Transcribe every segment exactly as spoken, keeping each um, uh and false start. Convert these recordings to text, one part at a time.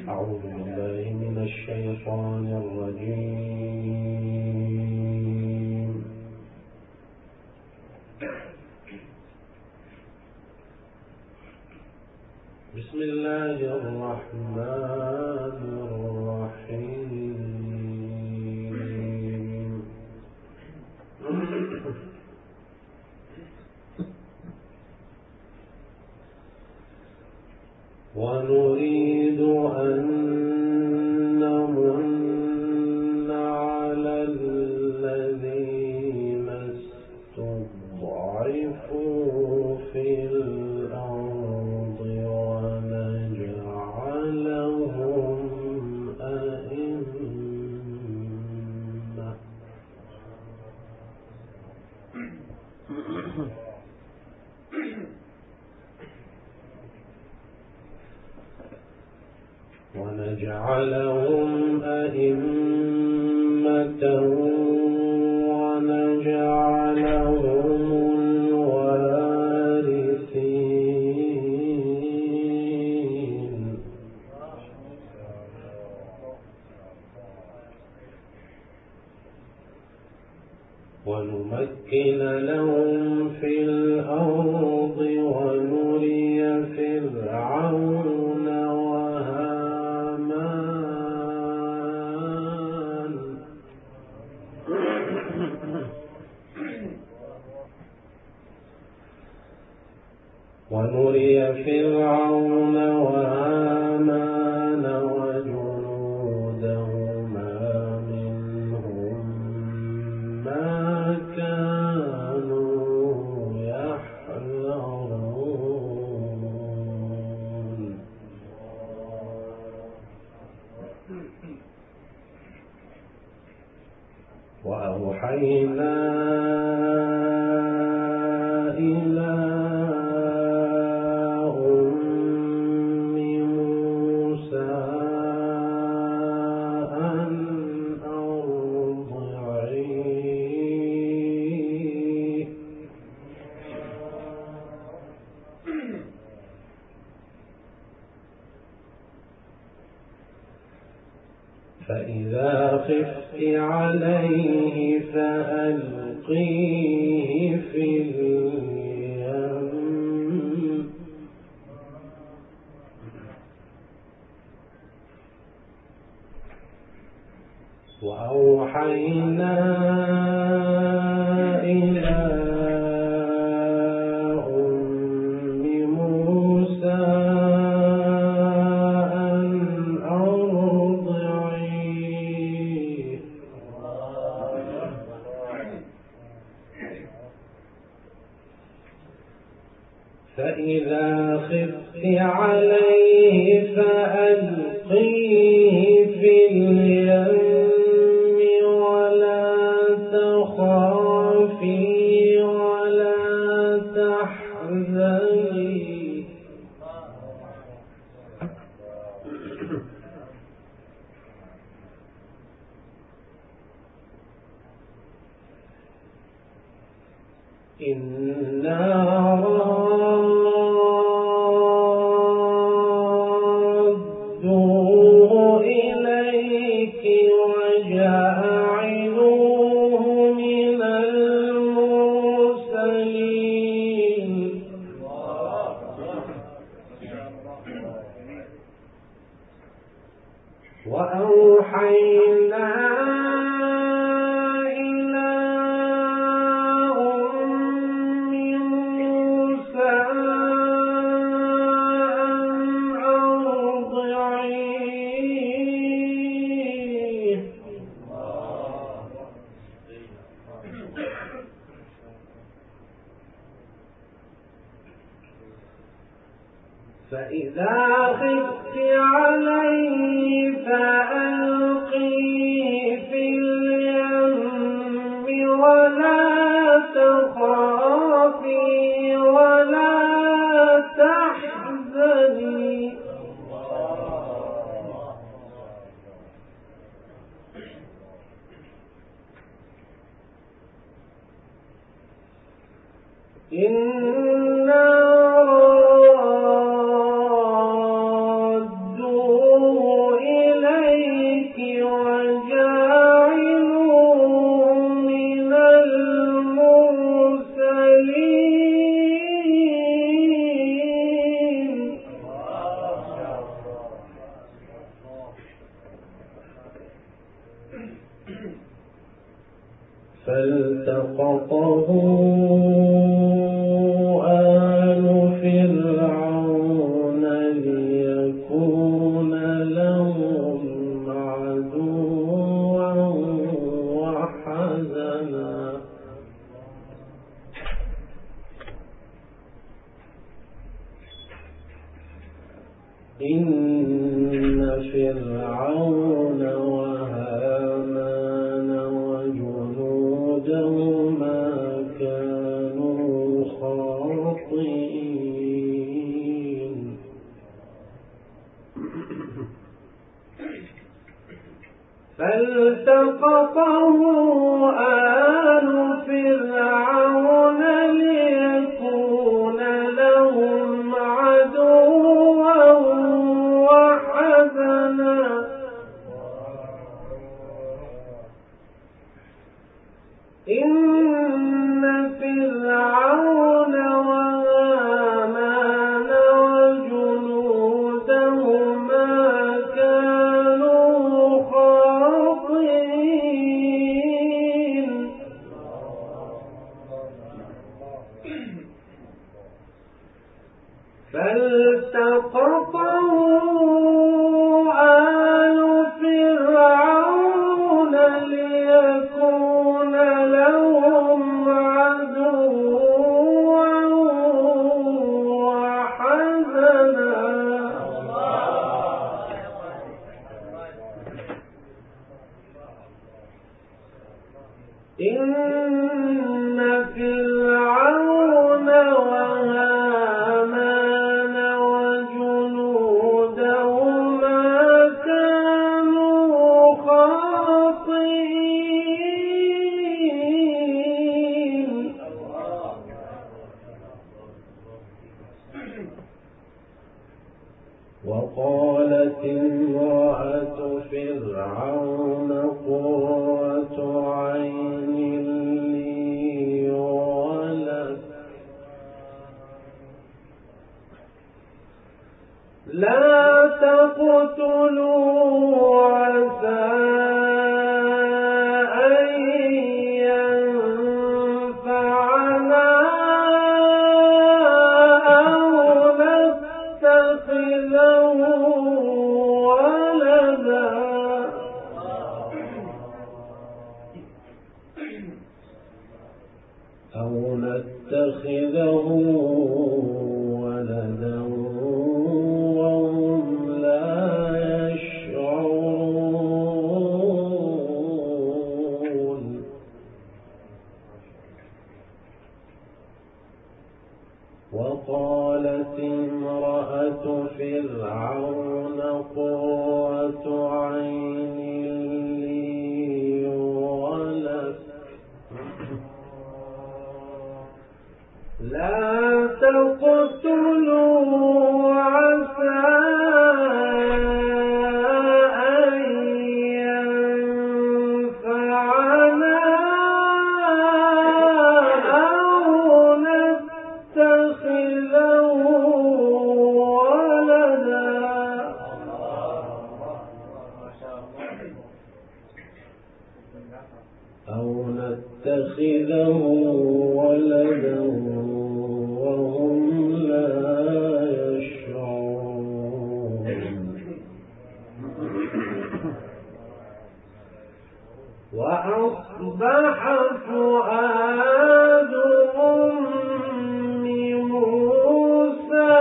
أعوذ بالله من الشيطان الرجيم. بسم الله الرحمن الرحيم. ونريد أن نمن على الذين استضعفوا في الأرض ونجعلهم أئمة ونجعلهم أئمة ونجعلهم الوارثين ونمكن لهم في الأرض ونري فرعون ونري فرعون وهامان وجنودهما منهم ما كانوا يحذرون. وأوحينا إلى فإذا خفت عليه فألقيه في اليم وأوحينا إلى أم موسى فإذا خفت عليه فألقيه في اليم ولا تخافي ولا تحزني إنا ردوه إليك وجاعلوه من المرسلين. وأوحينا فإذا خفت عليه فألقيه في اليم ولا تخافي ولا تحزني إنا ردوه فالتقطه آل فرعون ليكون لهم عدوا وحزنا إن فرعون وهامان وجنودهما كانوا خاطئين فالتقطه آل فرعون ليكون لهم عدوا وحزنا إن فرعون وهامان وجنودهما كانوا خاطئين فالتقطه آل فرعون ليكون لهم عدوا وحزنا إن فرعون وهامان وجنودهما كانوا خاطئين وقالت امرأة فرعون قرة عين لي ولك لا تقتلوا عسى أن ينفعنا أو نتخذه ولدا أو نتخذه ولدا وهم لا يشعرون وقالت امرأة فرعون قرة عين لي ولك لا تقتلوا عسى أن ينفعنا أو نتخذه ولدا أو نتخذه ولدا وهم لا يشعرون وأصبح فؤاد أم موسى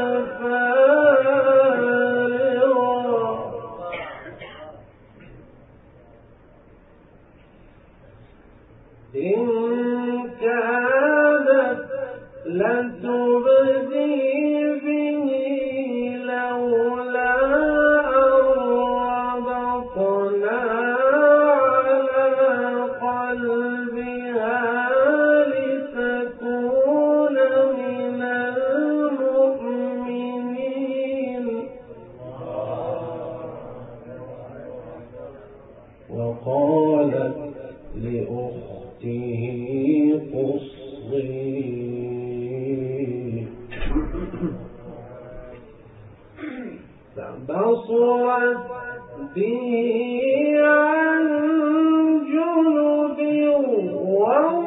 فارغا إن كادت لتبدي به لولا أن ربطنا على قلبها لتكون من المؤمنين وقالت لأخته قصيه فبصرت به عن جنب وهم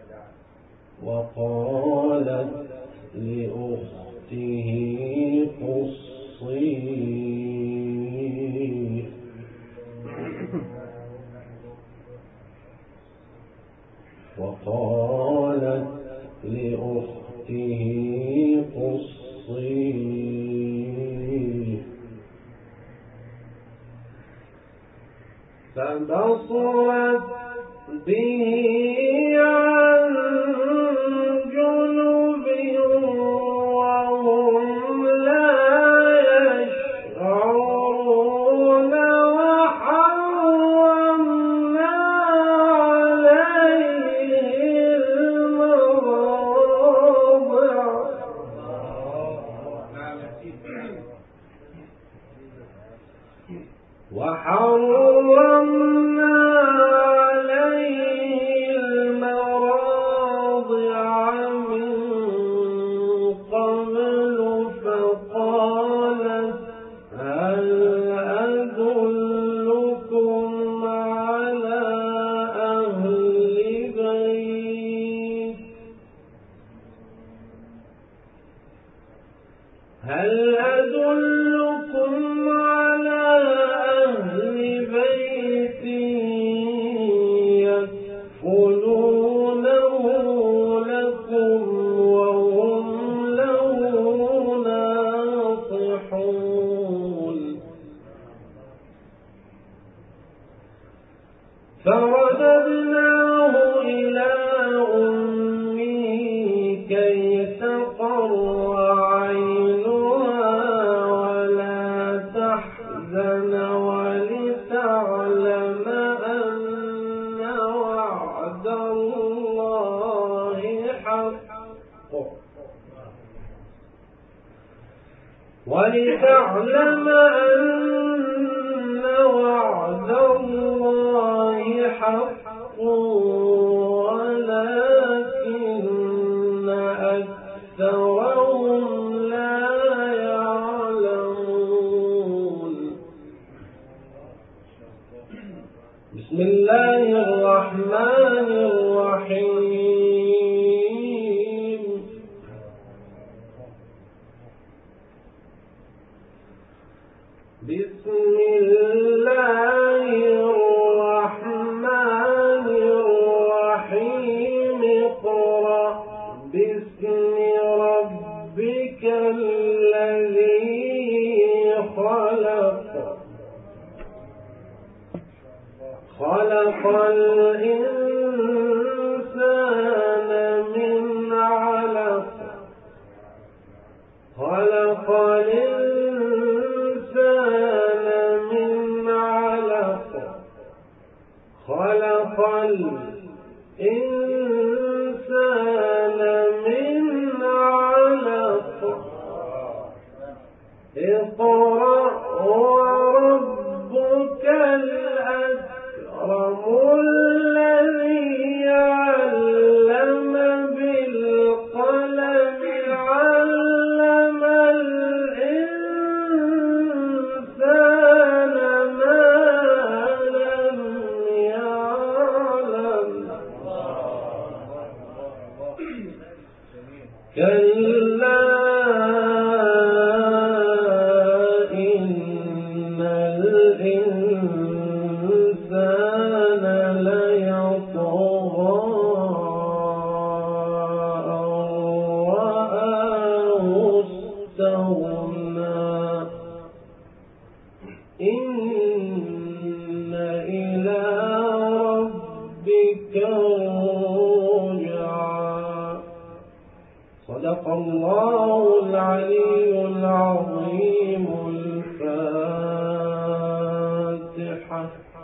وقالت لأخته قصيه وقالت لأخته قصيه فبصرت به عن جنب وهم لا يشعرون وحرمنا عليه المراضع وحرمنا عليه المراضع من قبل فقالت هل أدلكم على أهل بيت هل أدلكم على أهل بيت يكفلونه لكم وهم له ناصحون فرددناه إلى أمه كي تقر عينها ولا تحزن ولتعلم أن وعد الله حق ولتعلم أن وعد الله حق ولكن أكثرهم لا يعلمون. بسم الله الرحمن الرحيم. بسم الله الرحمن الرحيم. اقرأ باسم ربك الذي خلق خلق الإنسان من علق خلق الإنسان من علق خلق الإنسان من علق اقرأ وربك الأكرم الذي علم بالقلم علم الإنسان ما لم يعلم كلا إن الإنسان ليطغى أن رآه استغنى إن إلى ربك الرجعى. صدق الله العلي العظيم. الفاتحة.